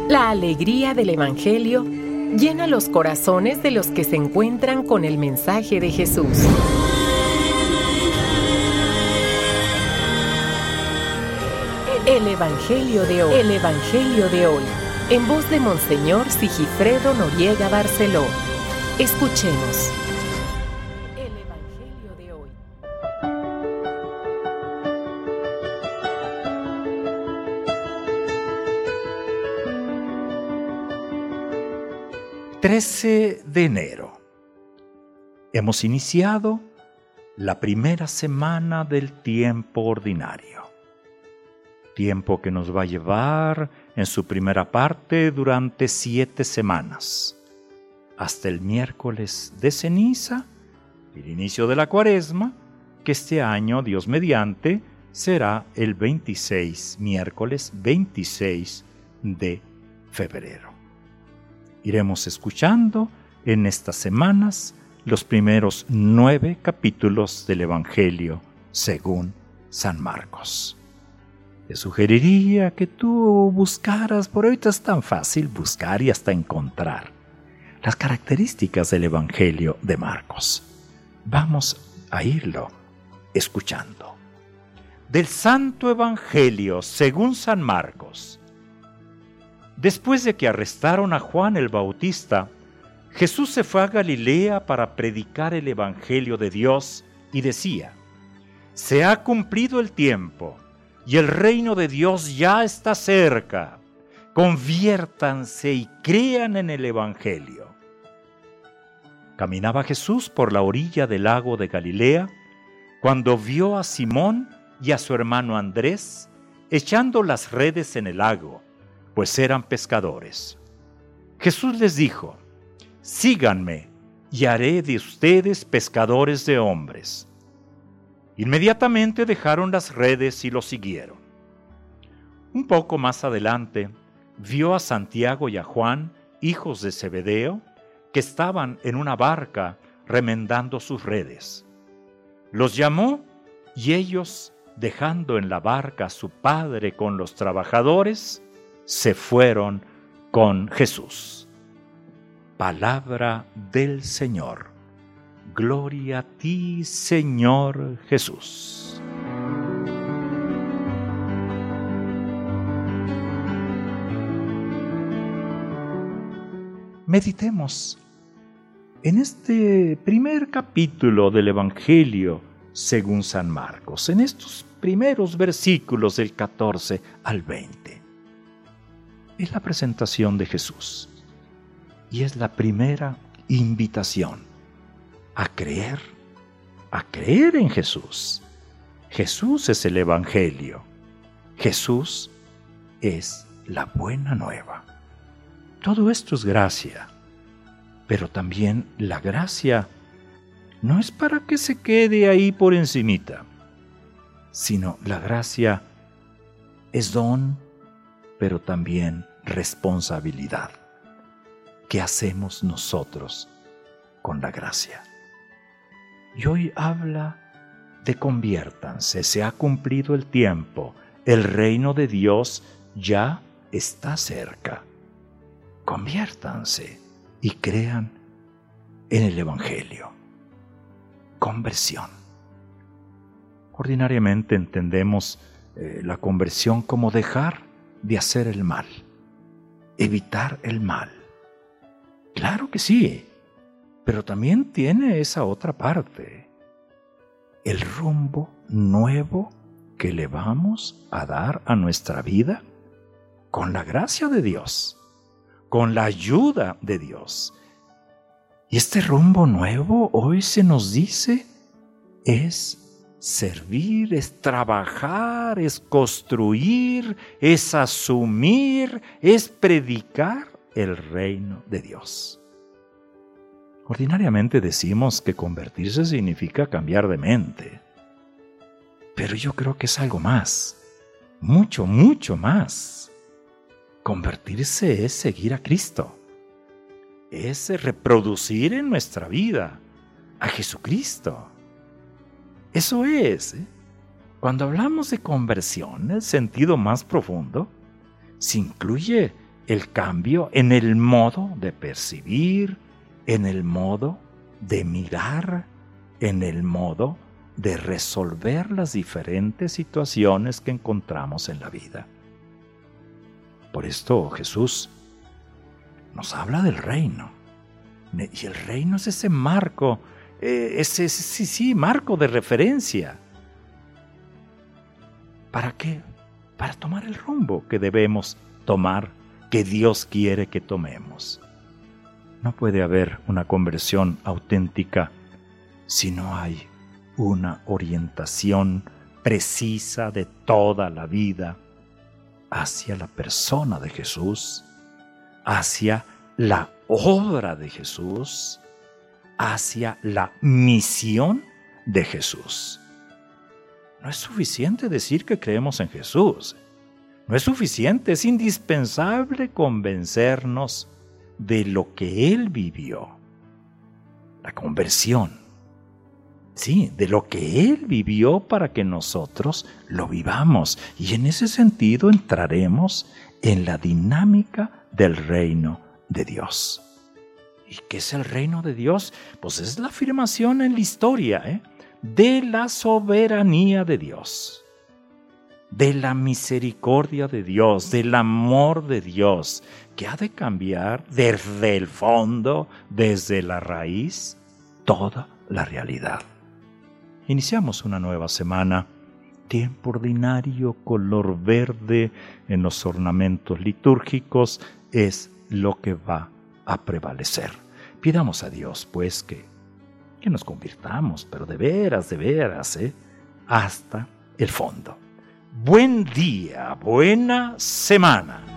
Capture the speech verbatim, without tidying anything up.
La alegría del Evangelio llena los corazones de los que se encuentran con el mensaje de Jesús. El Evangelio de hoy. El Evangelio de hoy. En voz de Monseñor Sigifredo Noriega Barceló. Escuchemos. El Evangelio de hoy. trece de enero. Hemos iniciado la primera semana del tiempo ordinario. Tiempo que nos va a llevar en su primera parte durante siete semanas, hasta el miércoles de ceniza, el inicio de la Cuaresma, que este año, Dios mediante, será el veintiséis, miércoles veintiséis de febrero. Iremos escuchando en estas semanas los primeros nueve capítulos del Evangelio según San Marcos. Te sugeriría que tú buscaras, por ahorita es tan fácil buscar y hasta encontrar las características del Evangelio de Marcos. Vamos a irlo escuchando. Del Santo Evangelio según San Marcos. Después de que arrestaron a Juan el Bautista, Jesús se fue a Galilea para predicar el Evangelio de Dios y decía: «Se ha cumplido el tiempo y el reino de Dios ya está cerca. Conviértanse y crean en el Evangelio». Caminaba Jesús por la orilla del lago de Galilea cuando vio a Simón y a su hermano Andrés echando las redes en el lago, pues eran pescadores. Jesús les dijo: «Síganme, y haré de ustedes pescadores de hombres». Inmediatamente dejaron las redes y lo siguieron. Un poco más adelante, vio a Santiago y a Juan, hijos de Zebedeo, que estaban en una barca remendando sus redes. Los llamó, y ellos, dejando en la barca a su padre con los trabajadores, se fueron con Jesús. Palabra del Señor. Gloria a ti, Señor Jesús. Meditemos en este primer capítulo del Evangelio según San Marcos, en estos primeros versículos del catorce al veinte. Es la presentación de Jesús y es la primera invitación a creer, a creer en Jesús. Jesús es el Evangelio. Jesús es la buena nueva. Todo esto es gracia, pero también la gracia no es para que se quede ahí por encimita, sino la gracia es don, pero también responsabilidad. ¿Qué hacemos nosotros con la gracia? Y hoy habla de conviértanse, se ha cumplido el tiempo, el reino de Dios ya está cerca. Conviértanse y crean en el Evangelio. Conversión. Ordinariamente entendemos eh, la conversión como dejar de hacer el mal, evitar el mal. Claro que sí, pero también tiene esa otra parte, el rumbo nuevo que le vamos a dar a nuestra vida con la gracia de Dios, con la ayuda de Dios. Y este rumbo nuevo hoy se nos dice es servir, es trabajar, es construir, es asumir, es predicar el reino de Dios. Ordinariamente decimos que convertirse significa cambiar de mente, pero yo creo que es algo más, mucho, mucho más. Convertirse es seguir a Cristo, es reproducir en nuestra vida a Jesucristo. Eso es, ¿eh? Cuando hablamos de conversión, el sentido más profundo, se incluye el cambio en el modo de percibir, en el modo de mirar, en el modo de resolver las diferentes situaciones que encontramos en la vida. Por esto Jesús nos habla del reino. Y el reino es ese marco, eh, ese sí, sí, marco de referencia. ¿Para qué? Para tomar el rumbo que debemos tomar, que Dios quiere que tomemos. No puede haber una conversión auténtica si no hay una orientación precisa de toda la vida hacia la persona de Jesús, hacia la obra de Jesús, hacia la misión de Jesús. No es suficiente decir que creemos en Jesús. No es suficiente, es indispensable convencernos de lo que Él vivió. La conversión. Sí, de lo que Él vivió para que nosotros lo vivamos. Y en ese sentido entraremos en la dinámica del reino de Dios. ¿Y qué es el reino de Dios? Pues es la afirmación en la historia, ¿eh? de la soberanía de Dios, de la misericordia de Dios, del amor de Dios, que ha de cambiar desde el fondo, desde la raíz, toda la realidad. Iniciamos una nueva semana, tiempo ordinario, color verde en los ornamentos litúrgicos, es lo que va a prevalecer. Pidamos a Dios, pues, que, que nos convirtamos, pero de veras, de veras, ¿eh? hasta el fondo. Buen día, buena semana.